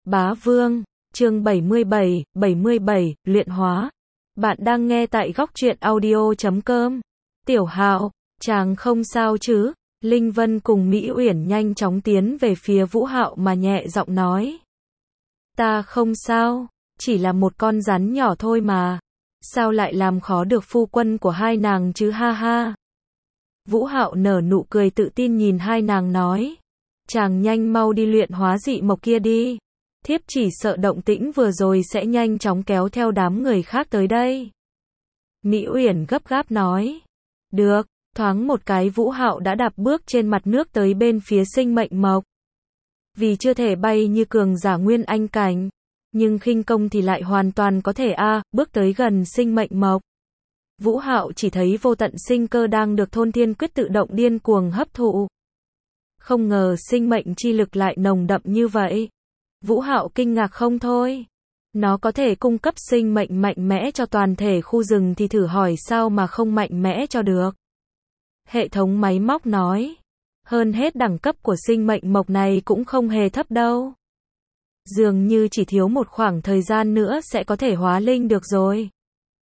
Bá Vương, chương 77, luyện hóa. Bạn đang nghe tại góc truyện audio.com. Tiểu Hạo, chàng không sao chứ? Linh Vân cùng Mỹ Uyển nhanh chóng tiến về phía Vũ Hạo mà nhẹ giọng nói. Ta không sao, chỉ là một con rắn nhỏ thôi mà. Sao lại làm khó được phu quân của hai nàng chứ ha ha. Vũ Hạo nở nụ cười tự tin nhìn hai nàng nói. Chàng nhanh mau đi luyện hóa dị mộc kia đi. Thiếp chỉ sợ động tĩnh vừa rồi sẽ nhanh chóng kéo theo đám người khác tới đây. Mỹ Uyển gấp gáp nói. Được, thoáng một cái Vũ Hạo đã đạp bước trên mặt nước tới bên phía sinh mệnh mộc. Vì chưa thể bay như cường giả nguyên anh cảnh, nhưng khinh công thì lại hoàn toàn có thể bước tới gần sinh mệnh mộc. Vũ Hạo chỉ thấy vô tận sinh cơ đang được thôn thiên quyết tự động điên cuồng hấp thụ. Không ngờ sinh mệnh chi lực lại nồng đậm như vậy. Vũ Hạo kinh ngạc không thôi. Nó có thể cung cấp sinh mệnh mạnh mẽ cho toàn thể khu rừng thì thử hỏi sao mà không mạnh mẽ cho được. Hệ thống máy móc nói. Hơn hết đẳng cấp của sinh mệnh mộc này cũng không hề thấp đâu. Dường như chỉ thiếu một khoảng thời gian nữa sẽ có thể hóa linh được rồi.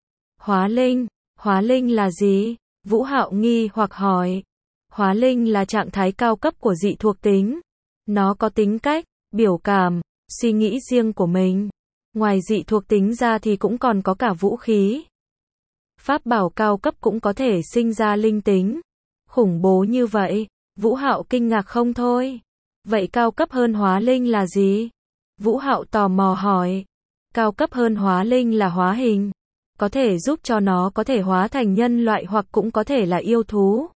Hóa linh là gì? Vũ Hạo nghi hoặc hỏi. Hóa linh là trạng thái cao cấp của dị thuộc tính. Nó có tính cách, biểu cảm, suy nghĩ riêng của mình. Ngoài dị thuộc tính ra thì cũng còn có cả vũ khí. Pháp bảo cao cấp cũng có thể sinh ra linh tính. Khủng bố như vậy, Vũ Hạo kinh ngạc không thôi. Vậy cao cấp hơn hóa linh là gì? Vũ Hạo tò mò hỏi. Cao cấp hơn hóa linh là hóa hình. Có thể giúp cho nó có thể hóa thành nhân loại hoặc cũng có thể là yêu thú.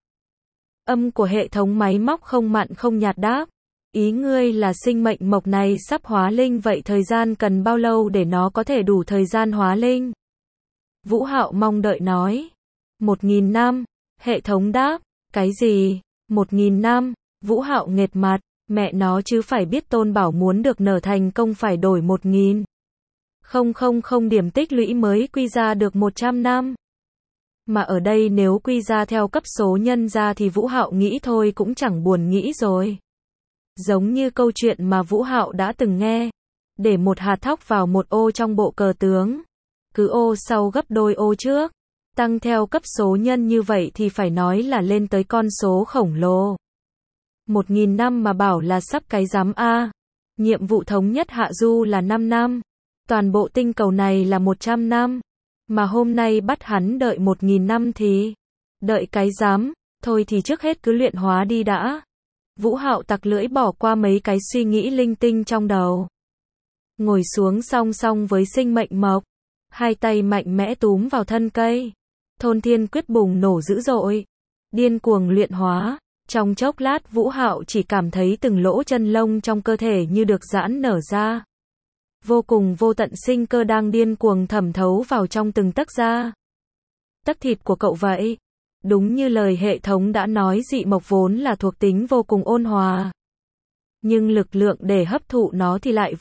Âm của hệ thống máy móc không mặn không nhạt đáp. Ý ngươi là sinh mệnh mộc này sắp hóa linh, vậy thời gian cần bao lâu để nó có thể đủ thời gian hóa linh? Vũ Hạo mong đợi nói. 1000 năm, hệ thống đáp. Cái gì? 1000 năm? Vũ Hạo nghệt mặt, mẹ nó chứ phải biết Tôn Bảo muốn được nở thành công phải đổi 1000. Không điểm tích lũy mới quy ra được 100 năm. Mà ở đây nếu quy ra theo cấp số nhân ra thì Vũ Hạo nghĩ thôi cũng chẳng buồn nghĩ rồi. Giống như câu chuyện mà Vũ Hạo đã từng nghe. Để một hạt thóc vào một ô trong bộ cờ tướng. Cứ ô sau gấp đôi ô trước. Tăng theo cấp số nhân như vậy thì phải nói là lên tới con số khổng lồ. 1000 năm mà bảo là sắp cái rắm a. Nhiệm vụ thống nhất hạ du là 5 năm. Toàn bộ tinh cầu này là 100 năm. Mà hôm nay bắt hắn đợi 1000 năm thì... Đợi cái rắm, thôi thì trước hết cứ luyện hóa đi đã. Vũ Hạo tặc lưỡi bỏ qua mấy cái suy nghĩ linh tinh trong đầu. Ngồi xuống song song với sinh mệnh mộc. Hai tay mạnh mẽ túm vào thân cây. Thôn thiên quyết bùng nổ dữ dội. Điên cuồng luyện hóa. Trong chốc lát Vũ Hạo chỉ cảm thấy từng lỗ chân lông trong cơ thể như được giãn nở ra. Vô cùng vô tận sinh cơ đang điên cuồng thẩm thấu vào trong từng tấc da. Tấc thịt của cậu vậy. Đúng như lời hệ thống đã nói, dị mộc vốn là thuộc tính vô cùng ôn hòa. Nhưng lực lượng để hấp thụ nó thì lại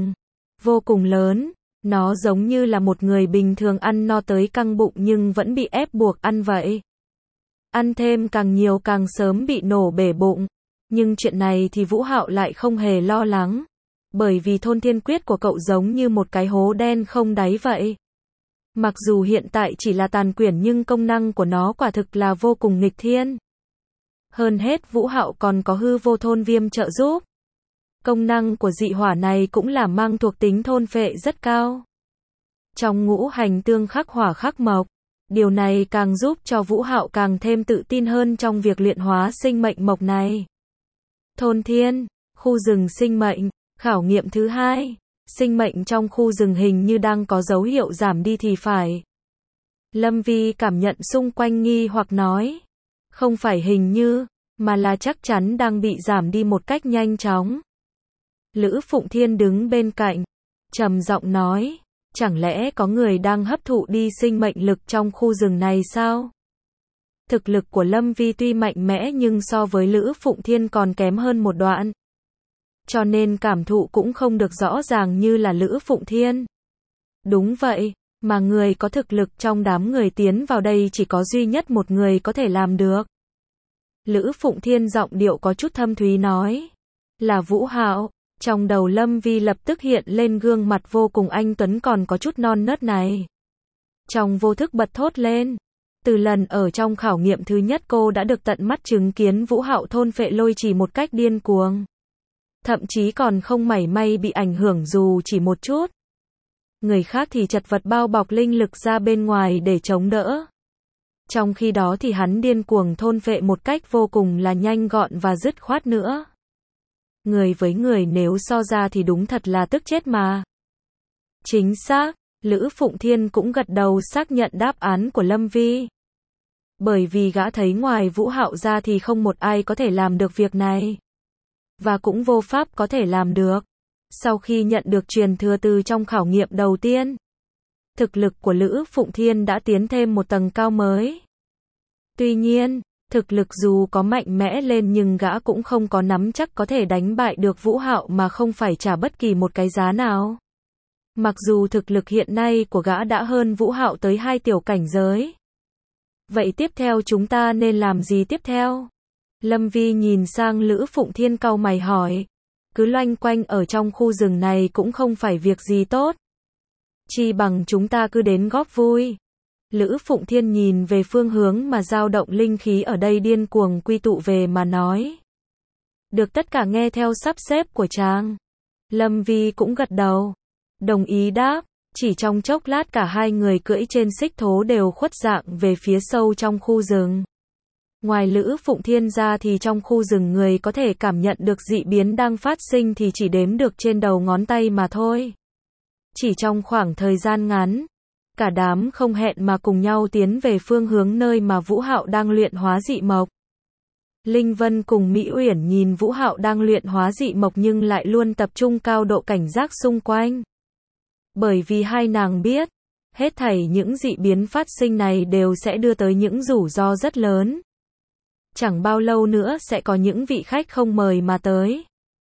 vô cùng lớn. Nó giống như là một người bình thường ăn no tới căng bụng nhưng vẫn bị ép buộc ăn vậy. Ăn thêm càng nhiều càng sớm bị nổ bể bụng. Nhưng chuyện này thì Vũ Hạo lại không hề lo lắng. Bởi vì thôn thiên quyết của cậu giống như một cái hố đen không đáy vậy. Mặc dù hiện tại chỉ là tàn quyển nhưng công năng của nó quả thực là vô cùng nghịch thiên. Hơn hết Vũ Hạo còn có hư vô thôn viêm trợ giúp. Công năng của dị hỏa này cũng là mang thuộc tính thôn phệ rất cao. Trong ngũ hành tương khắc hỏa khắc mộc, điều này càng giúp cho Vũ Hạo càng thêm tự tin hơn trong việc luyện hóa sinh mệnh mộc này. Thôn thiên, khu rừng sinh mệnh, khảo nghiệm thứ 2. Sinh mệnh trong khu rừng hình như đang có dấu hiệu giảm đi thì phải. Lâm Vi cảm nhận xung quanh nghi hoặc nói. Không phải hình như, mà là chắc chắn đang bị giảm đi một cách nhanh chóng. Lữ Phụng Thiên đứng bên cạnh, trầm giọng nói. Chẳng lẽ có người đang hấp thụ đi sinh mệnh lực trong khu rừng này sao? Thực lực của Lâm Vi tuy mạnh mẽ nhưng so với Lữ Phụng Thiên còn kém hơn một đoạn. Cho nên cảm thụ cũng không được rõ ràng như là Lữ Phụng Thiên. Đúng vậy, mà người có thực lực trong đám người tiến vào đây chỉ có duy nhất một người có thể làm được. Lữ Phụng Thiên giọng điệu có chút thâm thúy nói. Là Vũ Hạo. Trong đầu Lâm Vi lập tức hiện lên gương mặt vô cùng anh tuấn còn có chút non nớt này. Trong vô thức bật thốt lên. Từ lần ở trong khảo nghiệm thứ nhất cô đã được tận mắt chứng kiến Vũ Hạo thôn phệ lôi trì một cách điên cuồng. Thậm chí còn không mảy may bị ảnh hưởng dù chỉ một chút. Người khác thì chật vật bao bọc linh lực ra bên ngoài để chống đỡ. Trong khi đó thì hắn điên cuồng thôn phệ một cách vô cùng là nhanh gọn và dứt khoát nữa. Người với người nếu so ra thì đúng thật là tức chết mà. Chính xác, Lữ Phụng Thiên cũng gật đầu xác nhận đáp án của Lâm Vi. Bởi vì gã thấy ngoài Vũ Hạo ra thì không một ai có thể làm được việc này. Và cũng vô pháp có thể làm được. Sau khi nhận được truyền thừa từ trong khảo nghiệm đầu tiên, thực lực của Lữ Phụng Thiên đã tiến thêm một tầng cao mới. Tuy nhiên, thực lực dù có mạnh mẽ lên nhưng gã cũng không có nắm chắc có thể đánh bại được Vũ Hạo mà không phải trả bất kỳ một cái giá nào. Mặc dù thực lực hiện nay của gã đã hơn Vũ Hạo tới 2 tiểu cảnh giới. Vậy tiếp theo chúng ta nên làm gì tiếp theo? Lâm Vi nhìn sang Lữ Phụng Thiên cau mày hỏi. Cứ loanh quanh ở trong khu rừng này cũng không phải việc gì tốt. Chi bằng chúng ta cứ đến góp vui. Lữ Phụng Thiên nhìn về phương hướng mà dao động linh khí ở đây điên cuồng quy tụ về mà nói. Được, tất cả nghe theo sắp xếp của chàng. Lâm Vi cũng gật đầu. Đồng ý đáp. Chỉ trong chốc lát cả hai người cưỡi trên xích thố đều khuất dạng về phía sâu trong khu rừng. Ngoài Lữ Phụng Thiên ra thì trong khu rừng người có thể cảm nhận được dị biến đang phát sinh thì chỉ đếm được trên đầu ngón tay mà thôi. Chỉ trong khoảng thời gian ngắn, cả đám không hẹn mà cùng nhau tiến về phương hướng nơi mà Vũ Hạo đang luyện hóa dị mộc. Linh Vân cùng Mỹ Uyển nhìn Vũ Hạo đang luyện hóa dị mộc nhưng lại luôn tập trung cao độ cảnh giác xung quanh. Bởi vì hai nàng biết, hết thảy những dị biến phát sinh này đều sẽ đưa tới những rủi ro rất lớn. Chẳng bao lâu nữa sẽ có những vị khách không mời mà tới.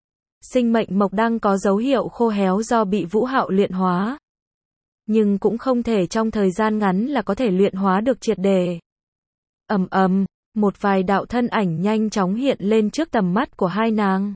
Sinh mệnh mộc đang có dấu hiệu khô héo do bị Vũ Hạo luyện hóa. Nhưng cũng không thể trong thời gian ngắn là có thể luyện hóa được triệt để. Ầm ầm, một vài đạo thân ảnh nhanh chóng hiện lên trước tầm mắt của hai nàng.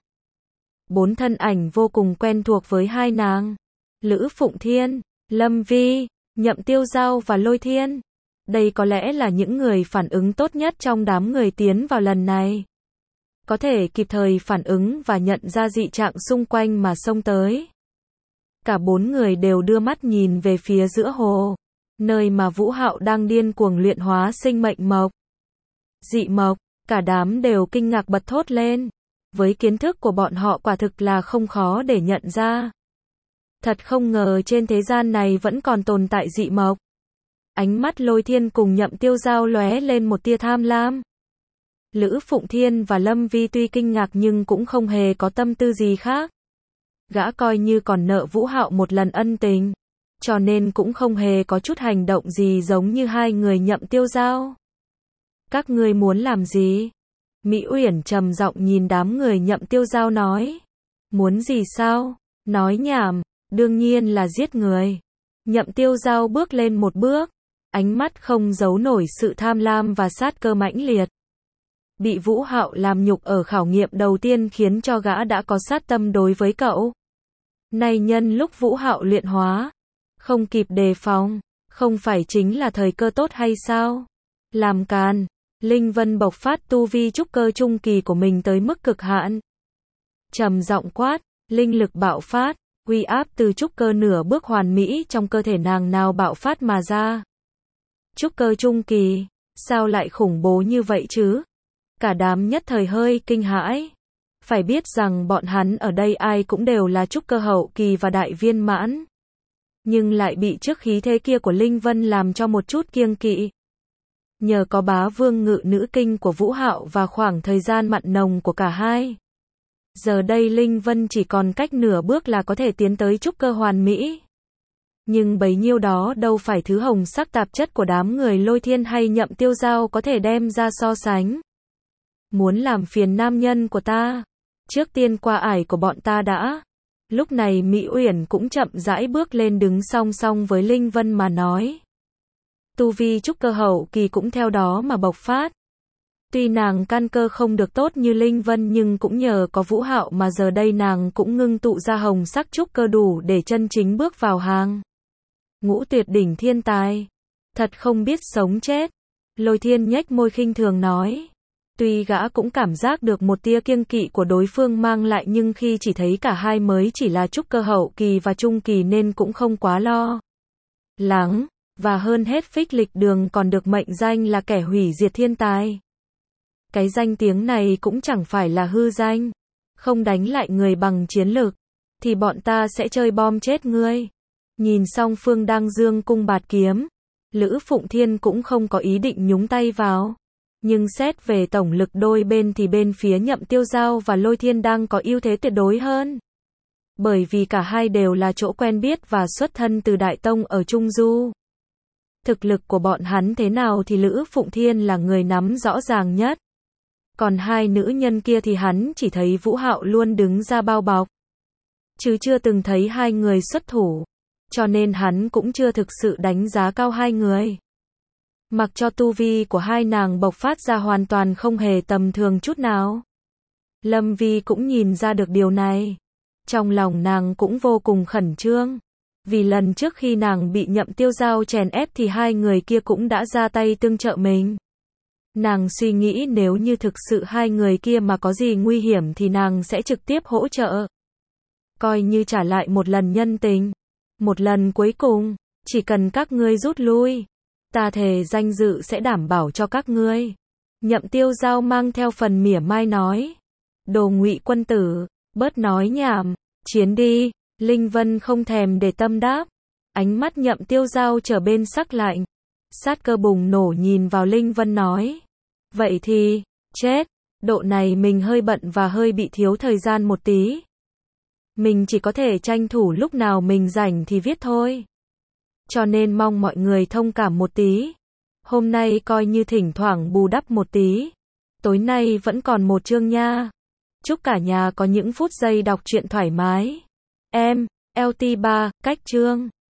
4 thân ảnh vô cùng quen thuộc với hai nàng. Lữ Phụng Thiên, Lâm Vi, Nhậm Tiêu Giao và Lôi Thiên. Đây có lẽ là những người phản ứng tốt nhất trong đám người tiến vào lần này. Có thể kịp thời phản ứng và nhận ra dị trạng xung quanh mà xông tới. Cả 4 người đều đưa mắt nhìn về phía giữa hồ, nơi mà Vũ Hạo đang điên cuồng luyện hóa sinh mệnh mộc. Dị mộc, cả đám đều kinh ngạc bật thốt lên. Với kiến thức của bọn họ quả thực là không khó để nhận ra. Thật không ngờ trên thế gian này vẫn còn tồn tại dị mộc. Ánh mắt Lôi Thiên cùng Nhậm Tiêu Giao lóe lên một tia tham lam. Lữ Phụng Thiên và Lâm Vi tuy kinh ngạc nhưng cũng không hề có tâm tư gì khác. Gã coi như còn nợ Vũ Hạo một lần ân tình, cho nên cũng không hề có chút hành động gì giống như hai người Nhậm Tiêu Giao. Các ngươi muốn làm gì? Mỹ Uyển trầm giọng nhìn đám người Nhậm Tiêu Giao nói. Muốn gì sao? Nói nhảm, đương nhiên là giết người. Nhậm Tiêu Giao bước lên một bước, ánh mắt không giấu nổi sự tham lam và sát cơ mãnh liệt. Bị Vũ Hạo làm nhục ở khảo nghiệm đầu tiên khiến cho gã đã có sát tâm đối với cậu. Nay nhân lúc Vũ Hạo luyện hóa, không kịp đề phòng, không phải chính là thời cơ tốt hay sao? Làm càn, Linh Vân bộc phát tu vi trúc cơ trung kỳ của mình tới mức cực hạn. Trầm giọng quát, linh lực bạo phát, uy áp từ trúc cơ nửa bước hoàn mỹ trong cơ thể nàng nào bạo phát mà ra. Trúc cơ trung kỳ, sao lại khủng bố như vậy chứ? Cả đám nhất thời hơi kinh hãi. Phải biết rằng bọn hắn ở đây ai cũng đều là trúc cơ hậu kỳ và đại viên mãn. Nhưng lại bị trước khí thế kia của Linh Vân làm cho một chút kiêng kỵ. Nhờ có bá vương ngự nữ kinh của Vũ Hạo và khoảng thời gian mặn nồng của cả hai. Giờ đây Linh Vân chỉ còn cách nửa bước là có thể tiến tới trúc cơ hoàn mỹ. Nhưng bấy nhiêu đó đâu phải thứ hồng sắc tạp chất của đám người Lôi Thiên hay Nhậm Tiêu Giao có thể đem ra so sánh. Muốn làm phiền nam nhân của ta, trước tiên qua ải của bọn ta đã. Lúc này Mỹ Uyển cũng chậm rãi bước lên đứng song song với Linh Vân mà nói. Tu vi trúc cơ hậu kỳ cũng theo đó mà bộc phát. Tuy nàng căn cơ không được tốt như Linh Vân nhưng cũng nhờ có Vũ Hạo mà giờ đây nàng cũng ngưng tụ ra hồng sắc trúc cơ đủ để chân chính bước vào hàng ngũ tuyệt đỉnh thiên tài. Thật không biết sống chết. Lôi Thiên nhếch môi khinh thường nói. Tuy gã cũng cảm giác được một tia kiêng kỵ của đối phương mang lại nhưng khi chỉ thấy cả hai mới chỉ là trúc cơ hậu kỳ và trung kỳ nên cũng không quá lo lắng, và hơn hết Phích Lịch Đường còn được mệnh danh là kẻ hủy diệt thiên tài. Cái danh tiếng này cũng chẳng phải là hư danh, không đánh lại người bằng chiến lực, thì bọn ta sẽ chơi bom chết ngươi. Nhìn song phương đang dương cung bạt kiếm, Lữ Phụng Thiên cũng không có ý định nhúng tay vào. Nhưng xét về tổng lực đôi bên thì bên phía Nhậm Tiêu Giao và Lôi Thiên đang có ưu thế tuyệt đối hơn. Bởi vì cả hai đều là chỗ quen biết và xuất thân từ Đại Tông ở Trung Du. Thực lực của bọn hắn thế nào thì Lữ Phụng Thiên là người nắm rõ ràng nhất. Còn hai nữ nhân kia thì hắn chỉ thấy Vũ Hạo luôn đứng ra bao bọc, chứ chưa từng thấy hai người xuất thủ. Cho nên hắn cũng chưa thực sự đánh giá cao hai người. Mặc cho tu vi của hai nàng bộc phát ra hoàn toàn không hề tầm thường chút nào. Lâm Vi cũng nhìn ra được điều này. Trong lòng nàng cũng vô cùng khẩn trương. Vì lần trước khi nàng bị Nhậm Tiêu Giao chèn ép thì hai người kia cũng đã ra tay tương trợ mình. Nàng suy nghĩ nếu như thực sự hai người kia mà có gì nguy hiểm thì nàng sẽ trực tiếp hỗ trợ. Coi như trả lại một lần nhân tình. Một lần cuối cùng, chỉ cần các ngươi rút lui, ta thề danh dự sẽ đảm bảo cho các ngươi. Nhậm Tiêu Giao mang theo phần mỉa mai nói. Đồ Ngụy quân tử, bớt nói nhảm, chiến đi. Linh Vân không thèm để tâm đáp. Ánh mắt Nhậm Tiêu Giao trở bên sắc lạnh. Sát cơ bùng nổ nhìn vào Linh Vân nói. Vậy thì, chết, độ này mình hơi bận và hơi bị thiếu thời gian một tí. Mình chỉ có thể tranh thủ lúc nào mình rảnh thì viết thôi. Cho nên mong mọi người thông cảm một tí. Hôm nay coi như thỉnh thoảng bù đắp một tí. Tối nay vẫn còn một chương nha. Chúc cả nhà có những phút giây đọc truyện thoải mái. Em, LT3, cách chương.